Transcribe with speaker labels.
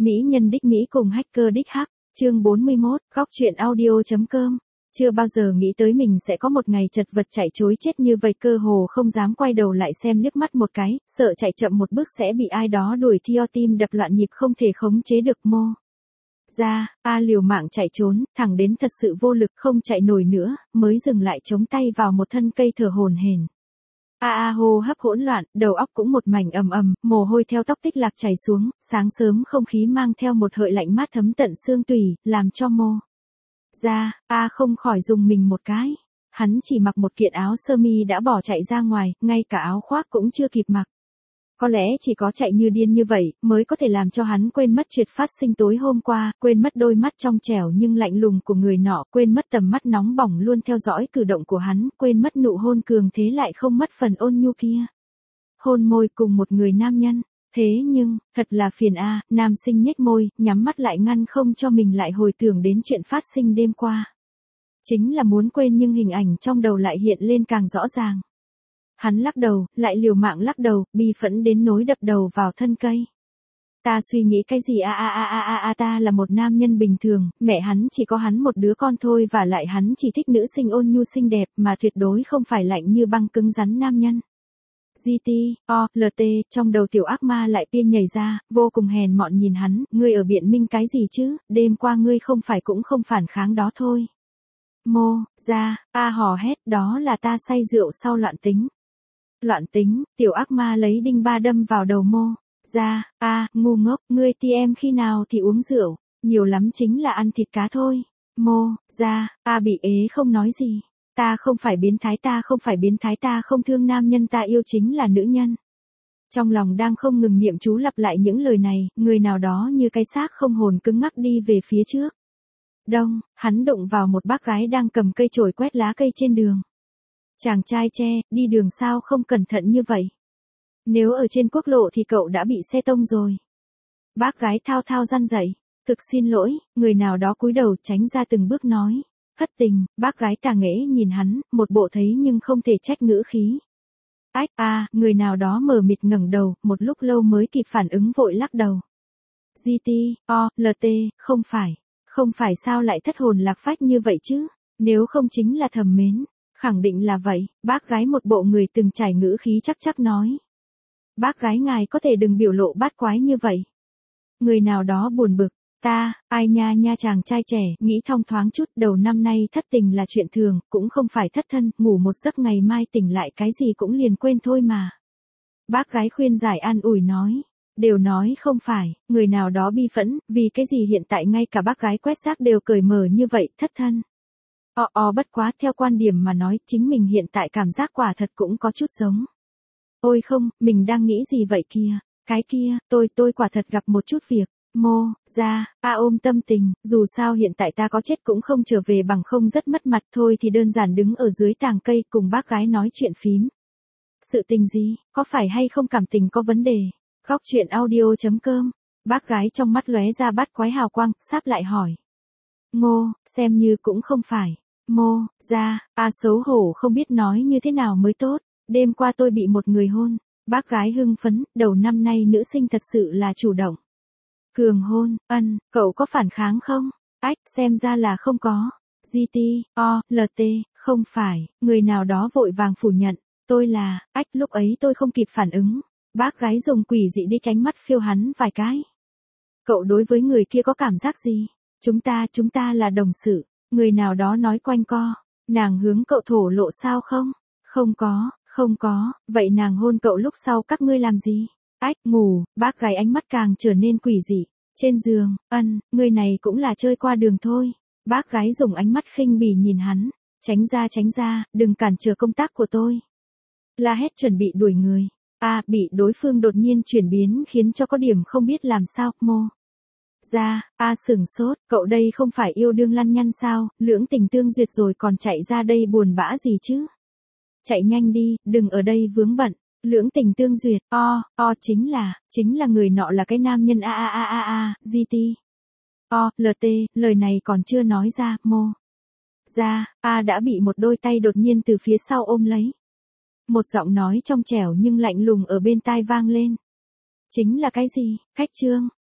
Speaker 1: Mỹ nhân đích Mỹ cùng hacker đích Hắc, chương 41, góc truyện audio.com. Chưa bao giờ nghĩ tới mình sẽ có một ngày chật vật chạy trối chết như vậy, cơ hồ không dám quay đầu lại xem liếc mắt một cái, sợ chạy chậm một bước sẽ bị ai đó đuổi theo, tim đập loạn nhịp không thể khống chế được. Mô ra, liều mạng chạy trốn, thẳng đến thật sự vô lực không chạy nổi nữa, mới dừng lại chống tay vào một thân cây thở hổn hển. Hô hấp hỗn loạn, đầu óc cũng một mảnh ầm ầm, mồ hôi theo tóc tích lạc chảy xuống, sáng sớm không khí mang theo một hợi lạnh mát thấm tận xương tủy, làm cho Mô ra, không khỏi dùng mình một cái. Hắn chỉ mặc một kiện áo sơ mi đã bỏ chạy ra ngoài, ngay cả áo khoác cũng chưa kịp mặc. Có lẽ chỉ có chạy như điên như vậy, mới có thể làm cho hắn quên mất chuyện phát sinh tối hôm qua, quên mất đôi mắt trong trẻo nhưng lạnh lùng của người nọ, quên mất tầm mắt nóng bỏng luôn theo dõi cử động của hắn, quên mất nụ hôn cường thế lại không mất phần ôn nhu kia. Hôn môi cùng một người nam nhân. Thế nhưng, thật là phiền nam sinh nhếch môi, nhắm mắt lại ngăn không cho mình lại hồi tưởng đến chuyện phát sinh đêm qua. Chính là muốn quên nhưng hình ảnh trong đầu lại hiện lên càng rõ ràng. Hắn lắc đầu, lại liều mạng lắc đầu, bi phẫn đến nỗi đập đầu vào thân cây. Ta suy nghĩ cái gì ta là một nam nhân bình thường, mẹ hắn chỉ có hắn một đứa con thôi và lại hắn chỉ thích nữ sinh ôn nhu xinh đẹp mà tuyệt đối không phải lạnh như băng cứng rắn nam nhân. GT, trong đầu tiểu ác ma lại tiên nhảy ra, vô cùng hèn mọn nhìn hắn, ngươi ở biện minh cái gì chứ, đêm qua ngươi không phải cũng không phản kháng đó thôi. Mô ra, hò hét, đó là ta say rượu sau loạn tính. Loạn tính, tiểu ác ma lấy đinh ba đâm vào đầu Mô ra, ngu ngốc, ngươi em khi nào thì uống rượu, nhiều lắm chính là ăn thịt cá thôi. Mô ra, bị ế không nói gì. Ta không phải biến thái, ta không thương nam nhân, ta yêu chính là nữ nhân. Trong lòng đang không ngừng niệm chú lặp lại những lời này, người nào đó như cái xác không hồn cứng ngắc đi về phía trước. Đông, hắn đụng vào một bác gái đang cầm cây chổi quét lá cây trên đường. Chàng trai che, đi đường sao không cẩn thận như vậy? Nếu ở trên quốc lộ thì cậu đã bị xe tông rồi. Bác gái thao thao răn dậy, thực xin lỗi, người nào đó cúi đầu tránh ra từng bước nói. Thất tình, bác gái tà nghễ nhìn hắn, một bộ thấy nhưng không thể trách ngữ khí. Người nào đó mờ mịt ngẩng đầu, một lúc lâu mới kịp phản ứng vội lắc đầu. Không phải sao lại thất hồn lạc phách như vậy chứ, nếu không chính là thầm mến, khẳng định là vậy, bác gái một bộ người từng trải ngữ khí chắc nói. Bác gái ngài có thể đừng biểu lộ bát quái như vậy. Người nào đó buồn bực. Ai nha chàng trai trẻ, nghĩ thong thoáng chút, đầu năm nay thất tình là chuyện thường, cũng không phải thất thân, ngủ một giấc ngày mai tỉnh lại cái gì cũng liền quên thôi mà. Bác gái khuyên giải an ủi nói, đều nói không phải, người nào đó bi phẫn, vì cái gì hiện tại ngay cả bác gái quét rác đều cởi mở như vậy, thất thân. Bất quá, theo quan điểm mà nói, chính mình hiện tại cảm giác quả thật cũng có chút giống. Ôi không, mình đang nghĩ gì vậy kia, cái kia, tôi quả thật gặp một chút việc. Mô ra, ôm tâm tình, dù sao hiện tại ta có chết cũng không trở về, bằng không rất mất mặt, thôi thì đơn giản đứng ở dưới tàng cây cùng bác gái nói chuyện phím. Sự tình gì, có phải hay không cảm tình có vấn đề? Góc truyện audio.com. Bác gái trong mắt lóe ra bát quái hào quang, sáp lại hỏi. Ngô, xem như cũng không phải. Mô ra, xấu hổ không biết nói như thế nào mới tốt. Đêm qua tôi bị một người hôn. Bác gái hưng phấn, đầu năm nay nữ sinh thật sự là chủ động. Cường hôn, cậu có phản kháng không? Xem ra là không có. Không phải, người nào đó vội vàng phủ nhận, tôi là, lúc ấy tôi không kịp phản ứng. Bác gái dùng quỷ dị đi cánh mắt phiêu hắn vài cái. Cậu đối với người kia có cảm giác gì? Chúng ta là đồng sự, người nào đó nói quanh co. Nàng hướng cậu thổ lộ sao không? Không có, vậy nàng hôn cậu lúc sau các ngươi làm gì? Ngủ, bác gái ánh mắt càng trở nên quỷ dị. Trên giường, người này cũng là chơi qua đường thôi. Bác gái dùng ánh mắt khinh bỉ nhìn hắn. Tránh ra, đừng cản trở công tác của tôi. La hét chuẩn bị đuổi người. Bị đối phương đột nhiên chuyển biến khiến cho có điểm không biết làm sao. Mô ra, sửng sốt, cậu đây không phải yêu đương lăn nhăn sao, lưỡng tình tương duyệt rồi còn chạy ra đây buồn bã gì chứ? Chạy nhanh đi, đừng ở đây vướng bận. Lưỡng tình tương duyệt, chính là người nọ là cái nam nhân lời này còn chưa nói ra, Mô ra, đã bị một đôi tay đột nhiên từ phía sau ôm lấy. Một giọng nói trong trẻo nhưng lạnh lùng ở bên tai vang lên. Chính là cái gì, khách trương,